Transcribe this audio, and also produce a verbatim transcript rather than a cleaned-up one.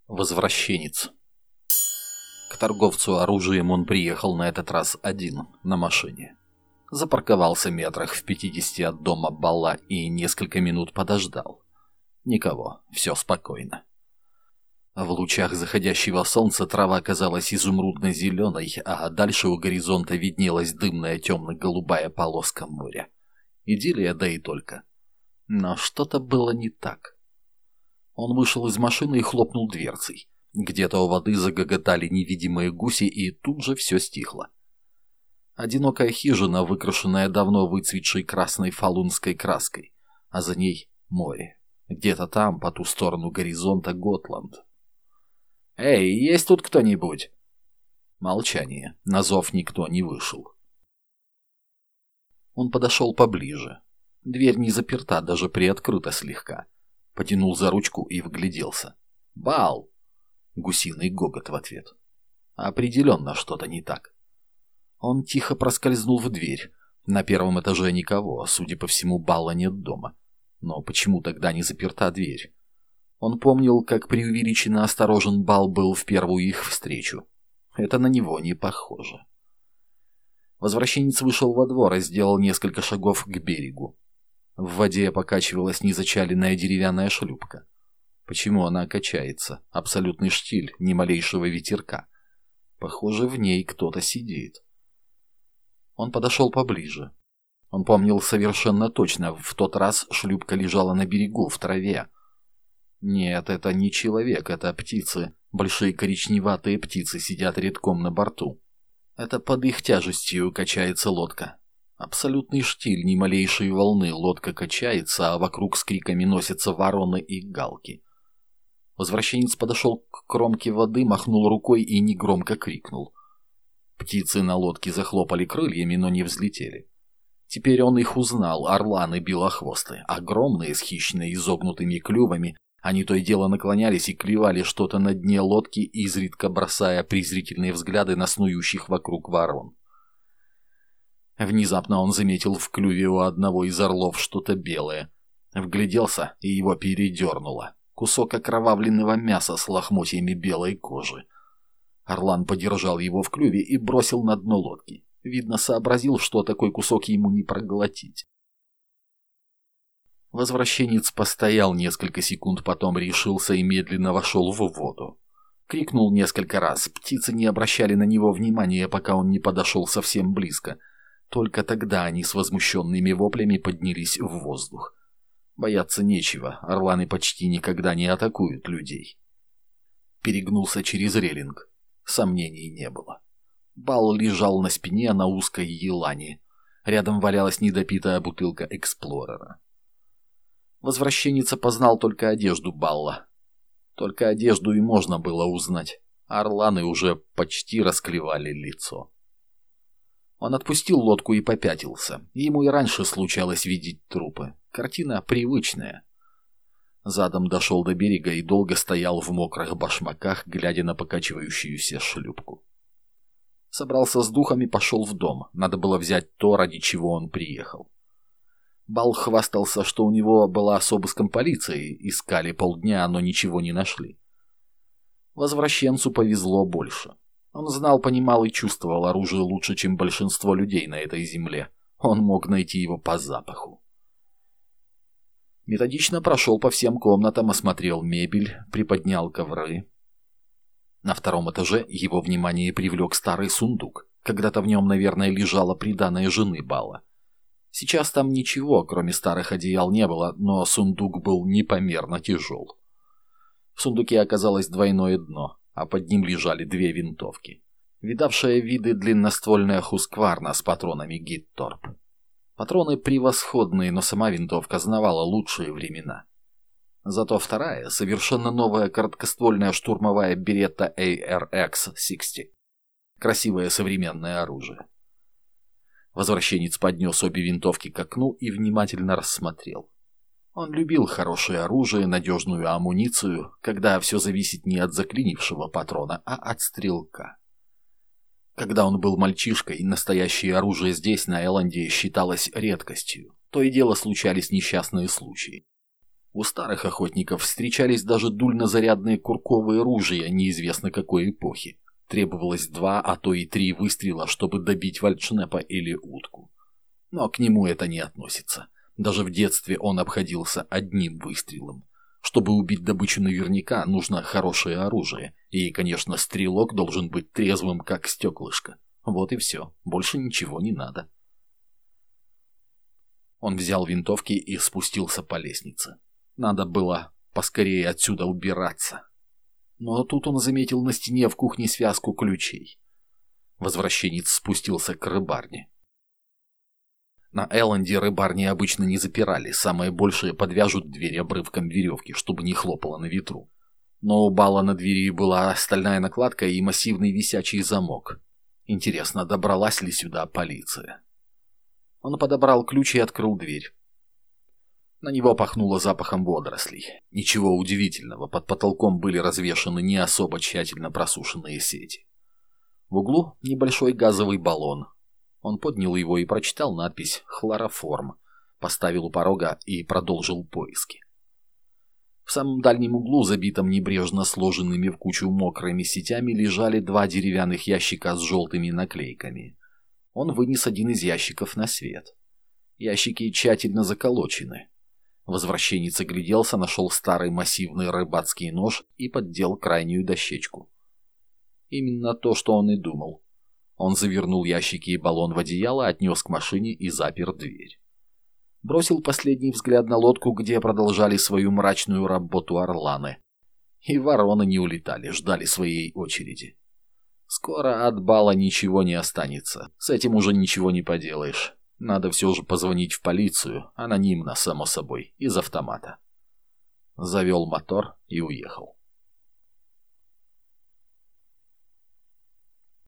Возвращенец. К торговцу оружием он приехал на этот раз один, на машине. Запарковался метрах в пятидесяти от дома Балла и несколько минут подождал. Никого, все спокойно. В лучах заходящего солнца трава казалась изумрудно-зеленой, а дальше у горизонта виднелась дымная темно-голубая полоска моря. Идиллия, да и только. Но что-то было не так. Он вышел из машины и хлопнул дверцей. Где-то у воды загоготали невидимые гуси, и тут же все стихло. Одинокая хижина, выкрашенная давно выцветшей красной фалунской краской, а за ней море. Где-то там, по ту сторону горизонта, Готланд. «Эй, есть тут кто-нибудь?» Молчание. На зов никто не вышел. Он подошел поближе. Дверь не заперта, даже приоткрыта слегка. Потянул за ручку и вгляделся. «Бал!» Гусиный гогот в ответ. Определенно что-то не так. Он тихо проскользнул в дверь. На первом этаже никого, судя по всему, Балла нет дома. Но почему тогда не заперта дверь? Он помнил, как преувеличенно осторожен Балл был в первую их встречу. Это на него не похоже. Возвращенец вышел во двор и сделал несколько шагов к берегу. В воде покачивалась незачаленная деревянная шлюпка. Почему она качается? Абсолютный штиль, ни малейшего ветерка. Похоже, в ней кто-то сидит. Он подошел поближе. Он помнил совершенно точно, в тот раз шлюпка лежала на берегу, в траве. Нет, это не человек, это птицы. Большие коричневатые птицы сидят редком на борту. Это под их тяжестью качается лодка. Абсолютный штиль, ни малейшей волны, лодка качается, а вокруг с криками носятся вороны и галки. Возвращенец подошел к кромке воды, махнул рукой и негромко крикнул. Птицы на лодке захлопали крыльями, но не взлетели. Теперь он их узнал, орланы белохвосты, огромные, с хищно изогнутыми клювами. Они то и дело наклонялись и клевали что-то на дне лодки, изредка бросая презрительные взгляды на снующих вокруг ворон. Внезапно он заметил в клюве у одного из орлов что-то белое. Вгляделся, и его передернуло. Кусок окровавленного мяса с лохмотьями белой кожи. Орлан подержал его в клюве и бросил на дно лодки. Видно, сообразил, что такой кусок ему не проглотить. Возвращенец постоял несколько секунд, потом решился и медленно вошел в воду. Крикнул несколько раз. Птицы не обращали на него внимания, пока он не подошел совсем близко. Только тогда они с возмущенными воплями поднялись в воздух. Бояться нечего, орланы почти никогда не атакуют людей. Перегнулся через релинг. Сомнений не было. Балл лежал на спине на узкой елане. Рядом валялась недопитая бутылка Эксплорера. Возвращенец опознал только одежду Балла. Только одежду и можно было узнать. Орланы уже почти расклевали лицо. Он отпустил лодку и попятился. Ему и раньше случалось видеть трупы. Картина привычная. Задом дошел до берега и долго стоял в мокрых башмаках, глядя на покачивающуюся шлюпку. Собрался с духом и пошел в дом. Надо было взять то, ради чего он приехал. Балл хвастался, что у него была с обыском полиции. Искали полдня, но ничего не нашли. Возвращенцу повезло больше. Он знал, понимал и чувствовал оружие лучше, чем большинство людей на этой земле. Он мог найти его по запаху. Методично прошел по всем комнатам, осмотрел мебель, приподнял ковры. На втором этаже его внимание привлек старый сундук. Когда-то в нем, наверное, лежала приданая жены Балла. Сейчас там ничего, кроме старых одеял, не было, но сундук был непомерно тяжел. В сундуке оказалось двойное дно, а под ним лежали две винтовки. Видавшая виды длинноствольная Хускварна с патронами Гитторп. Патроны превосходные, но сама винтовка знавала лучшие времена. Зато вторая, совершенно новая короткоствольная штурмовая Беретта эй ар икс шестьдесят. Красивое современное оружие. Возвращенец поднес обе винтовки к окну и внимательно рассмотрел. Он любил хорошее оружие, надежную амуницию, когда все зависит не от заклинившего патрона, а от стрелка. Когда он был мальчишкой, настоящее оружие здесь, на Эланде, считалось редкостью. То и дело случались несчастные случаи. У старых охотников встречались даже дульнозарядные курковые ружья неизвестно какой эпохи. Требовалось два, а то и три выстрела, чтобы добить вальдшнепа или утку. Но к нему это не относится. Даже в детстве он обходился одним выстрелом. Чтобы убить добычу наверняка, нужно хорошее оружие. И, конечно, стрелок должен быть трезвым, как стеклышко. Вот и все. Больше ничего не надо. Он взял винтовки и спустился по лестнице. Надо было поскорее отсюда убираться. Но тут он заметил на стене в кухне связку ключей. Возвращенец спустился к рыбарне. На Элленде рыбарни обычно не запирали, самое большее подвяжут дверь обрывком веревки, чтобы не хлопало на ветру. Но у Бала на двери была стальная накладка и массивный висячий замок. Интересно, добралась ли сюда полиция? Он подобрал ключ и открыл дверь. На него пахнуло запахом водорослей. Ничего удивительного, под потолком были развешаны не особо тщательно просушенные сети. В углу небольшой газовый баллон. Он поднял его и прочитал надпись «Хлороформ», поставил у порога и продолжил поиски. В самом дальнем углу, забитом небрежно сложенными в кучу мокрыми сетями, лежали два деревянных ящика с желтыми наклейками. Он вынес один из ящиков на свет. Ящики тщательно заколочены. Возвращенец огляделся, нашел старый массивный рыбацкий нож и поддел крайнюю дощечку. Именно то, что он и думал. Он завернул ящики и баллон в одеяло, отнес к машине и запер дверь. Бросил последний взгляд на лодку, где продолжали свою мрачную работу орланы. И вороны не улетали, ждали своей очереди. Скоро от Бала ничего не останется. С этим уже ничего не поделаешь. Надо все же позвонить в полицию, анонимно, само собой, из автомата. Завел мотор и уехал.